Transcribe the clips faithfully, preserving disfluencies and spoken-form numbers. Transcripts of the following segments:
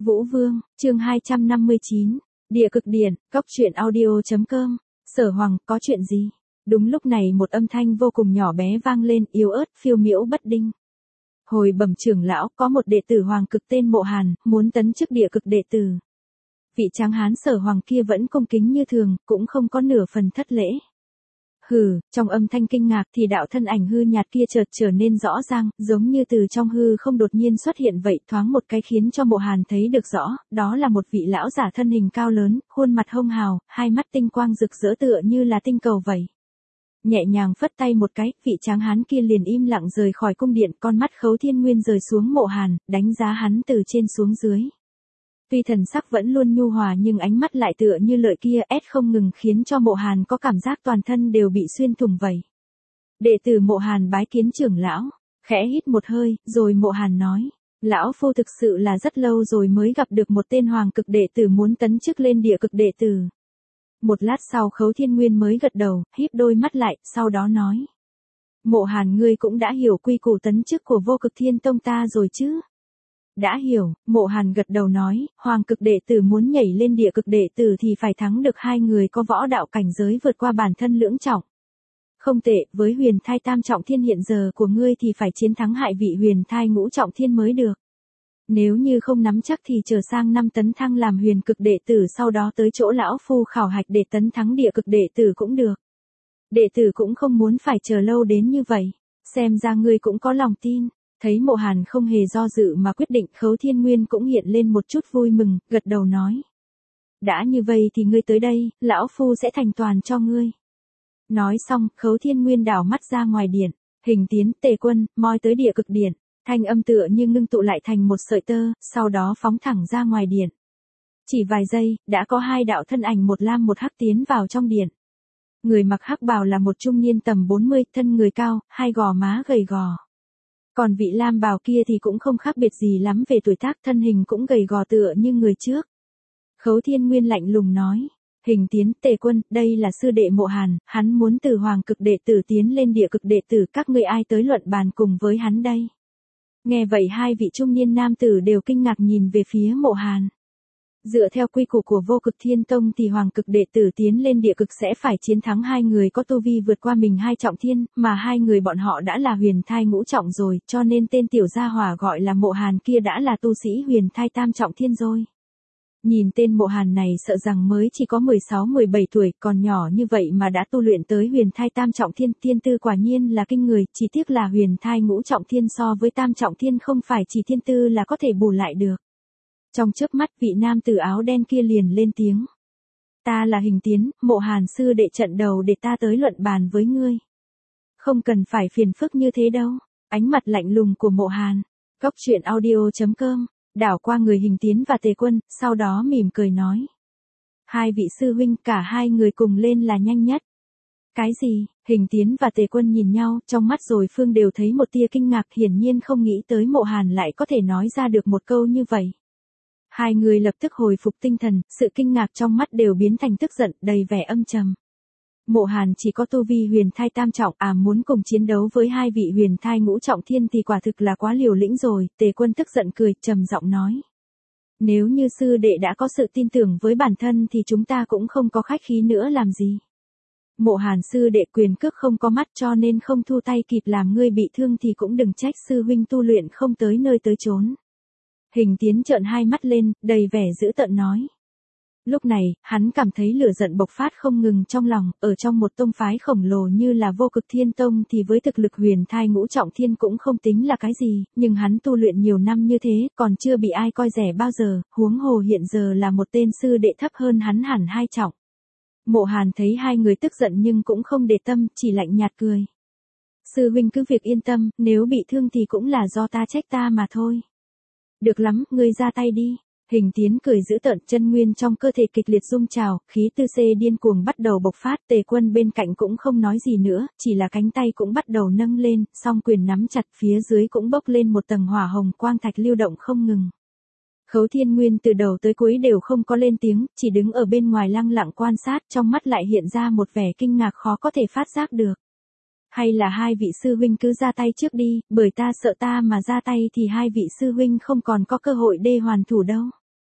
Vũ Vương, chương hai trăm năm mươi chín, Địa Cực Điển, cốc truyện audio chấm com, Sở Hoàng, có chuyện gì? Đúng lúc này một âm thanh vô cùng nhỏ bé vang lên, yếu ớt, phiêu miễu bất định. Hồi bẩm trưởng lão, có một đệ tử Hoàng Cực tên Mộ Hàn, muốn tấn chức Địa Cực đệ tử. Vị tráng hán Sở Hoàng kia vẫn cung kính như thường, cũng không có nửa phần thất lễ. Hừ, trong âm thanh kinh ngạc thì đạo thân ảnh hư nhạt kia chợt trở nên rõ ràng, giống như từ trong hư không đột nhiên xuất hiện vậy, thoáng một cái khiến cho Mộ Hàn thấy được rõ, đó là một vị lão giả thân hình cao lớn, khuôn mặt hông hào, hai mắt tinh quang rực rỡ tựa như là tinh cầu vậy. Nhẹ nhàng phất tay một cái, vị tráng hán kia liền im lặng rời khỏi cung điện, con mắt Khấu Thiên Nguyên rời xuống Mộ Hàn, đánh giá hắn từ trên xuống dưới. Tuy thần sắc vẫn luôn nhu hòa nhưng ánh mắt lại tựa như lợi kia ép không ngừng khiến cho Mộ Hàn có cảm giác toàn thân đều bị xuyên thủng vậy. Đệ tử Mộ Hàn bái kiến trưởng lão, khẽ hít một hơi, rồi Mộ Hàn nói, lão phu thực sự là rất lâu rồi mới gặp được một tên Hoàng Cực đệ tử muốn tấn chức lên Địa Cực đệ tử. Một lát sau Khấu Thiên Nguyên mới gật đầu, híp đôi mắt lại, sau đó nói. Mộ Hàn, ngươi cũng đã hiểu quy củ tấn chức của Vô Cực Thiên Tông ta rồi chứ? Đã hiểu, Mộ Hàn gật đầu nói, Hoàng Cực đệ tử muốn nhảy lên Địa Cực đệ tử thì phải thắng được hai người có võ đạo cảnh giới vượt qua bản thân lưỡng trọng. Không tệ, với huyền thai tam trọng thiên hiện giờ của ngươi thì phải chiến thắng hại vị huyền thai ngũ trọng thiên mới được. Nếu như không nắm chắc thì chờ sang năm tấn thăng làm huyền cực đệ tử, sau đó tới chỗ lão phu khảo hạch để tấn thắng Địa Cực đệ tử cũng được. Đệ tử cũng không muốn phải chờ lâu đến như vậy, xem ra ngươi cũng có lòng tin. Thấy Mộ Hàn không hề do dự mà quyết định, Khấu Thiên Nguyên cũng hiện lên một chút vui mừng, gật đầu nói. Đã như vậy thì ngươi tới đây, lão phu sẽ thành toàn cho ngươi. Nói xong, Khấu Thiên Nguyên đảo mắt ra ngoài điện, Hình Tiến, Tề Quân, moi tới Địa Cực điện, thanh âm tựa như ngưng tụ lại thành một sợi tơ, sau đó phóng thẳng ra ngoài điện. Chỉ vài giây, đã có hai đạo thân ảnh một lam một hắc tiến vào trong điện. Người mặc hắc bào là một trung niên tầm bốn mươi, thân người cao, hai gò má gầy gò. Còn vị lam bào kia thì cũng không khác biệt gì lắm về tuổi tác, thân hình cũng gầy gò tựa như người trước. Khấu Thiên Nguyên lạnh lùng nói, Hình Tiến, Tề Quân, đây là sư đệ Mộ Hàn, hắn muốn từ Hoàng Cực đệ tử tiến lên Địa Cực đệ tử, các ngươi ai tới luận bàn cùng với hắn đây? Nghe vậy hai vị trung niên nam tử đều kinh ngạc nhìn về phía Mộ Hàn. Dựa theo quy củ của Vô Cực Thiên Tông thì Hoàng Cực đệ tử tiến lên Địa Cực sẽ phải chiến thắng hai người có tu vi vượt qua mình hai trọng thiên, mà hai người bọn họ đã là huyền thai ngũ trọng rồi, cho nên tên tiểu gia hỏa gọi là Mộ Hàn kia đã là tu sĩ huyền thai tam trọng thiên rồi. Nhìn tên Mộ Hàn này sợ rằng mới chỉ có mười sáu mười bảy tuổi, còn nhỏ như vậy mà đã tu luyện tới huyền thai tam trọng thiên, thiên tư quả nhiên là kinh người, chỉ tiếc là huyền thai ngũ trọng thiên so với tam trọng thiên không phải chỉ thiên tư là có thể bù lại được. Trong chớp mắt vị nam tử áo đen kia liền lên tiếng. Ta là Hình Tiến, Mộ Hàn sư đệ trận đầu để ta tới luận bàn với ngươi. Không cần phải phiền phức như thế đâu. Ánh mặt lạnh lùng của Mộ Hàn. Cốc truyện audio chấm com, đảo qua người Hình Tiến và Tề Quân, sau đó mỉm cười nói. Hai vị sư huynh, cả hai người cùng lên là nhanh nhất. Cái gì? Hình Tiến và Tề Quân nhìn nhau, trong mắt rồi phương đều thấy một tia kinh ngạc, hiển nhiên không nghĩ tới Mộ Hàn lại có thể nói ra được một câu như vậy. Hai người lập tức hồi phục tinh thần, sự kinh ngạc trong mắt đều biến thành tức giận, đầy vẻ âm trầm. Mộ Hàn chỉ có tu vi huyền thai tam trọng, à muốn cùng chiến đấu với hai vị huyền thai ngũ trọng thiên thì quả thực là quá liều lĩnh rồi. Tề Quân tức giận cười, trầm giọng nói. Nếu như sư đệ đã có sự tin tưởng với bản thân thì chúng ta cũng không có khách khí nữa làm gì. Mộ Hàn sư đệ quyền cước không có mắt cho nên không thu tay kịp, làm ngươi bị thương thì cũng đừng trách sư huynh tu luyện không tới nơi tới chốn. Hình Tiến trợn hai mắt lên, đầy vẻ dữ tợn nói. Lúc này, hắn cảm thấy lửa giận bộc phát không ngừng trong lòng, ở trong một tông phái khổng lồ như là Vô Cực Thiên Tông thì với thực lực huyền thai ngũ trọng thiên cũng không tính là cái gì, nhưng hắn tu luyện nhiều năm như thế, còn chưa bị ai coi rẻ bao giờ, huống hồ hiện giờ là một tên sư đệ thấp hơn hắn hẳn hai trọng. Mộ Hàn thấy hai người tức giận nhưng cũng không để tâm, chỉ lạnh nhạt cười. Sư huynh cứ việc yên tâm, nếu bị thương thì cũng là do ta trách ta mà thôi. Được lắm, ngươi ra tay đi. Hình Tiến cười dữ tợn, chân nguyên trong cơ thể kịch liệt rung trào, khí tư xê điên cuồng bắt đầu bộc phát. Tề Quân bên cạnh cũng không nói gì nữa, chỉ là cánh tay cũng bắt đầu nâng lên, song quyền nắm chặt, phía dưới cũng bốc lên một tầng hỏa hồng quang thạch lưu động không ngừng. Khấu Thiên Nguyên từ đầu tới cuối đều không có lên tiếng, chỉ đứng ở bên ngoài lặng lặng quan sát, trong mắt lại hiện ra một vẻ kinh ngạc khó có thể phát giác được. Hay là hai vị sư huynh cứ ra tay trước đi, bởi ta sợ ta mà ra tay thì hai vị sư huynh không còn có cơ hội đê hoàn thủ đâu.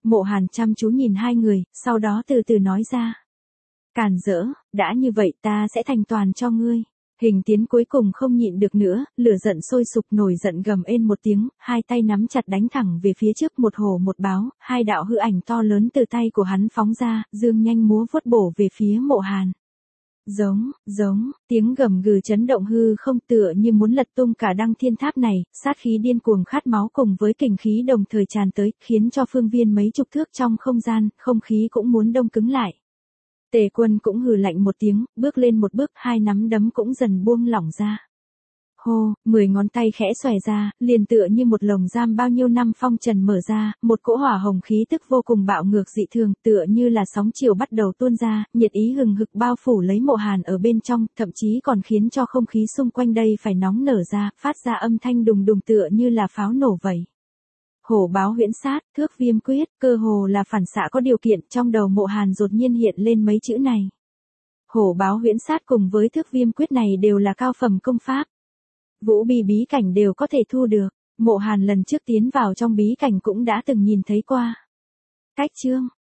Mộ Hàn chăm chú nhìn hai người, sau đó từ từ nói ra. Càn rỡ, đã như vậy ta sẽ thành toàn cho ngươi. Hình Tiến cuối cùng không nhịn được nữa, lửa giận sôi sục nổi giận gầm ên một tiếng, hai tay nắm chặt đánh thẳng về phía trước một hổ một báo, hai đạo hư ảnh to lớn từ tay của hắn phóng ra, dương nhanh múa vuốt bổ về phía Mộ Hàn. Giống, giống, tiếng gầm gừ chấn động hư không tựa như muốn lật tung cả đăng thiên tháp này, sát khí điên cuồng khát máu cùng với kình khí đồng thời tràn tới, khiến cho phương viên mấy chục thước trong không gian, không khí cũng muốn đông cứng lại. Tề Quân cũng hừ lạnh một tiếng, bước lên một bước, hai nắm đấm cũng dần buông lỏng ra. Hô, mười ngón tay khẽ xòe ra, liền tựa như một lồng giam bao nhiêu năm phong trần mở ra, một cỗ hỏa hồng khí tức vô cùng bạo ngược dị thường, tựa như là sóng chiều bắt đầu tuôn ra, nhiệt ý hừng hực bao phủ lấy Mộ Hàn ở bên trong, thậm chí còn khiến cho không khí xung quanh đây phải nóng nở ra, phát ra âm thanh đùng đùng tựa như là pháo nổ vậy. Hổ báo huyễn sát, thước viêm quyết, cơ hồ là phản xạ có điều kiện, trong đầu Mộ Hàn đột nhiên hiện lên mấy chữ này. Hổ báo huyễn sát cùng với thước viêm quyết này đều là cao phẩm công pháp. Vũ bì bí cảnh đều có thể thu được, Mộ Hàn lần trước tiến vào trong bí cảnh cũng đã từng nhìn thấy qua. Cách chương,